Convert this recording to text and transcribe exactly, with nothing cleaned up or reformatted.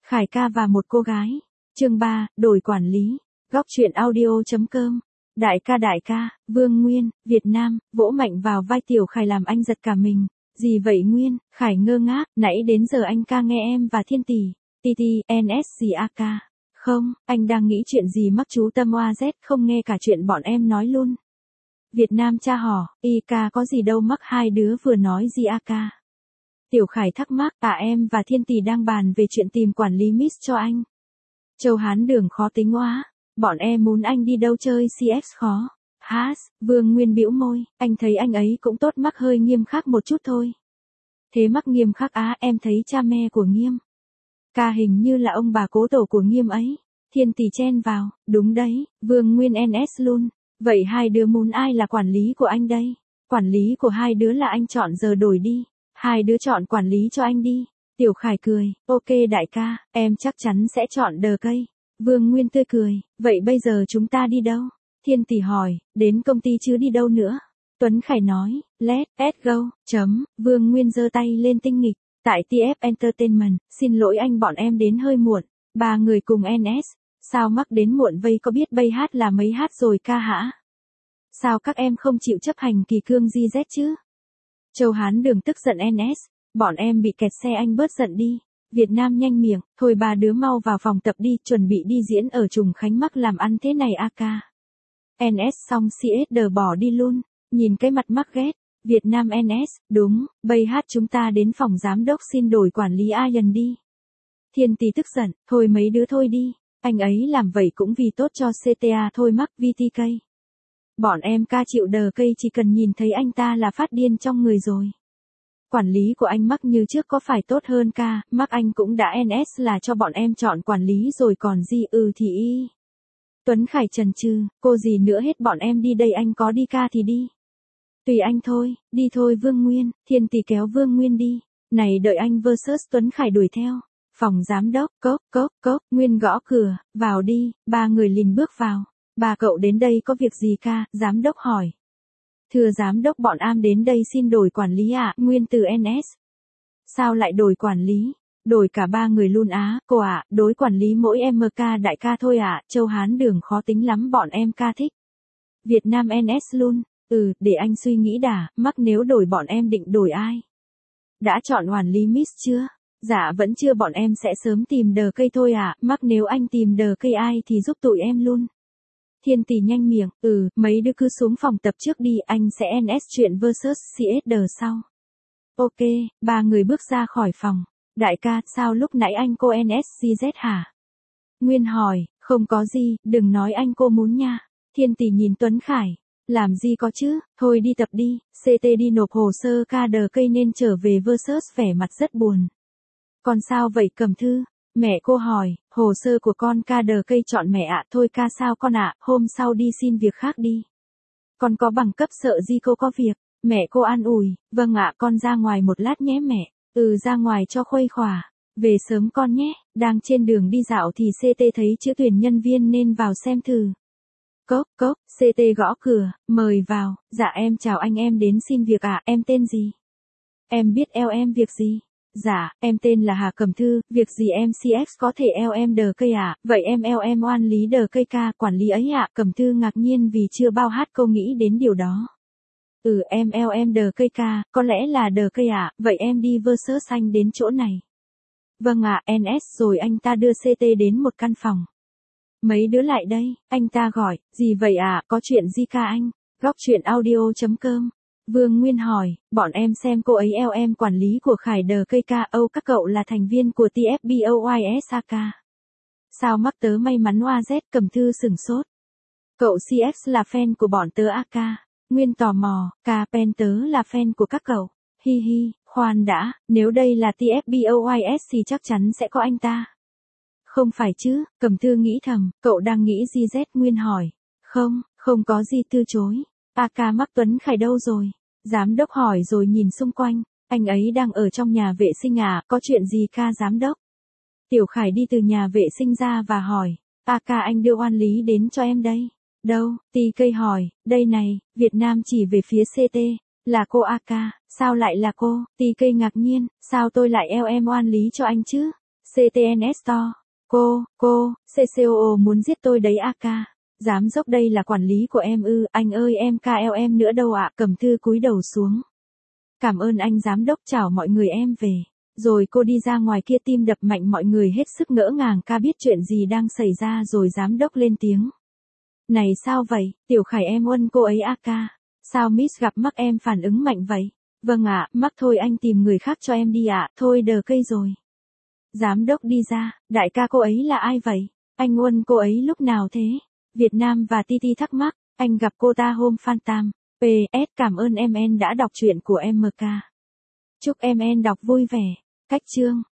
Khải ca và một cô gái. Chương ba, đổi quản lý. Góc truyện audio.com. Đại ca đại ca, Vương Nguyên, Việt Nam, vỗ mạnh vào vai Tiểu Khải làm anh giật cả mình. Gì vậy Nguyên? Khải ngơ ngác, nãy đến giờ anh ca nghe em và Thiên Tỷ, tê tê, en ét gì a ca. Không, anh đang nghĩ chuyện gì mắc chú tâm oa dét không nghe cả chuyện bọn em nói luôn. Việt Nam tra hỏi, y ca có gì đâu mắc hai đứa vừa nói gì a ca. Tiểu Khải thắc mắc, à em và Thiên Tỷ đang bàn về chuyện tìm quản lý Miss cho anh. Châu Hán Đường khó tính quá, bọn em muốn anh đi đâu chơi xê ép khó. Hát, Vương Nguyên bĩu môi, anh thấy anh ấy cũng tốt mắc hơi nghiêm khắc một chút thôi. Thế mắc nghiêm khắc á, em thấy cha mẹ của Nghiêm. Ca hình như là ông bà cố tổ của Nghiêm ấy. Thiên Tỷ chen vào, đúng đấy, Vương Nguyên en ét luôn. Vậy hai đứa muốn ai là quản lý của anh đây? Quản lý của hai đứa là anh chọn giờ đổi đi. Hai đứa chọn quản lý cho anh đi. Tiểu Khải cười, ok đại ca, em chắc chắn sẽ chọn đờ cây. Vương Nguyên tươi cười, vậy bây giờ chúng ta đi đâu? Thiên Tỷ hỏi, đến công ty chứ đi đâu nữa? Tuấn Khải nói, let's go, chấm, Vương Nguyên giơ tay lên tinh nghịch, tại tê ép Entertainment, xin lỗi anh bọn em đến hơi muộn, ba người cùng en ét, sao mắc đến muộn vây có biết bay hát là mấy hát rồi ca hả? Sao các em không chịu chấp hành kỳ cương gi dét chứ? Châu Hán Đường tức giận en ét, bọn em bị kẹt xe anh bớt giận đi. Việt Nam nhanh miệng, thôi ba đứa mau vào phòng tập đi, chuẩn bị đi diễn ở Trùng Khánh mắc làm ăn thế này a ca. en ét xong xê ét đờ bỏ đi luôn, nhìn cái mặt mắc ghét, Việt Nam en ét, đúng, bây hát chúng ta đến phòng giám đốc xin đổi quản lý Ian đi. Thiên Tỷ tức giận, thôi mấy đứa thôi đi, anh ấy làm vậy cũng vì tốt cho xê tê a thôi mắc vê tê ca. Bọn em ca chịu đờ cây chỉ cần nhìn thấy anh ta là phát điên trong người rồi. Quản lý của anh mắc như trước có phải tốt hơn ca, mắc anh cũng đã en ét là cho bọn em chọn quản lý rồi còn gì ừ thì y. Tuấn Khải chần chừ, cô gì nữa hết bọn em đi đây anh có đi ca thì đi. Tùy anh thôi, đi thôi Vương Nguyên, Thiên Tỷ kéo Vương Nguyên đi, này đợi anh versus Tuấn Khải đuổi theo. Phòng giám đốc, cốc, cốc, cốc, Nguyên gõ cửa, vào đi, ba người lìn bước vào. Bà cậu đến đây có việc gì ca, giám đốc hỏi. Thưa giám đốc bọn am đến đây xin đổi quản lý ạ, à? Nguyên từ en ét. Sao lại đổi quản lý? Đổi cả ba người luôn á, cô ạ, à, đối quản lý mỗi em ca đại ca thôi ạ, à? Châu Hán Đường khó tính lắm bọn em ca thích. Việt Nam en ét luôn, ừ, để anh suy nghĩ đã, mắc nếu đổi bọn em định đổi ai? Đã chọn quản lý Miss chưa? Dạ vẫn chưa bọn em sẽ sớm tìm đờ cây thôi ạ, à? Mắc nếu anh tìm đờ cây ai thì giúp tụi em luôn. Thiên Tỷ nhanh miệng, ừ, mấy đứa cứ xuống phòng tập trước đi, anh sẽ en ét chuyện versus xê ét đờ sau. Ok, ba người bước ra khỏi phòng. Đại ca, sao lúc nãy anh cô en ét gi dét hả? Nguyên hỏi, không có gì, đừng nói anh cô muốn nha. Thiên Tỷ nhìn Tuấn Khải, làm gì có chứ, thôi đi tập đi, xê tê đi nộp hồ sơ ca đờ cây nên trở về versus vẻ mặt rất buồn. Còn sao vậy Cẩm Thư? Mẹ cô hỏi, hồ sơ của con ca đờ cây chọn mẹ ạ, thôi ca sao con ạ, hôm sau đi xin việc khác đi. Con có bằng cấp sợ gì cô có việc, mẹ cô an ủi, vâng ạ con ra ngoài một lát nhé mẹ, ừ ra ngoài cho khuây khỏa, về sớm con nhé, đang trên đường đi dạo thì xê tê thấy chữ tuyển nhân viên nên vào xem thử. Cốc, cốc, xê tê gõ cửa, mời vào, dạ em chào anh em đến xin việc ạ, em tên gì? Em biết eo em việc gì? Dạ, em tên là Hà Cẩm Thư, việc gì em xê ét có thể eo em đờ cây à, vậy em eo em oan lý đờ cây ca, quản lý ấy ạ, à? Cẩm Thư ngạc nhiên vì chưa bao hát cô nghĩ đến điều đó. Ừ em eo em đờ cây ca, có lẽ là đờ cây ạ, à? Vậy em đi versus anh đến chỗ này. Vâng ạ, en ét rồi anh ta đưa xê tê đến một căn phòng. Mấy đứa lại đây, anh ta gọi, gì vậy ạ, à? Có chuyện gì ca anh? Góc truyện audio.com. Vương Nguyên hỏi, bọn em xem cô ấy eo em quản lý của Khải đờ cây ca Âu các cậu là thành viên của tê ép bê o i ét a ca. Sao mắc tớ may mắn oa dét Cẩm Thư sửng sốt. Cậu xê ét là fan của bọn tớ a ca. Nguyên tò mò, ca pen tớ là fan của các cậu. Hi hi, khoan đã, nếu đây là tê ép bê o i ét thì chắc chắn sẽ có anh ta. Không phải chứ, Cẩm Thư nghĩ thầm, cậu đang nghĩ gì Z Nguyên hỏi. Không, không có gì từ chối. a ca mắc Tuấn Khải đâu rồi? Giám đốc hỏi rồi nhìn xung quanh, anh ấy đang ở trong nhà vệ sinh à, có chuyện gì ca giám đốc? Tiểu Khải đi từ nhà vệ sinh ra và hỏi, a ca anh đưa oan lý đến cho em đây. Đâu, tê ca hỏi, đây này, Việt Nam chỉ về phía xê tê, là cô a ca, sao lại là cô? tê ca ngạc nhiên, sao tôi lại eo em oan lý cho anh chứ? xê tê en Store. Cô, cô, xê xê o o muốn giết tôi đấy a ca. Giám đốc đây là quản lý của em ư, anh ơi em ca eo em nữa đâu ạ, Cẩm Thư cúi đầu xuống. Cảm ơn anh giám đốc, chào mọi người em về. Rồi cô đi ra ngoài kia, tim đập mạnh, mọi người hết sức ngỡ ngàng, ca biết chuyện gì đang xảy ra rồi giám đốc lên tiếng. Này sao vậy, Tiểu Khải em Uân cô ấy a ca. Sao Miss gặp Mark em phản ứng mạnh vậy? Vâng ạ, Mark thôi anh tìm người khác cho em đi ạ, thôi đờ cây rồi. Giám đốc đi ra, đại ca cô ấy là ai vậy? Anh Uân cô ấy lúc nào thế? Việt Nam và Titi thắc mắc, anh gặp cô ta hôm Phantom. pê ét cảm ơn em en đã đọc truyện của em em ca. Chúc em en đọc vui vẻ. Cách chương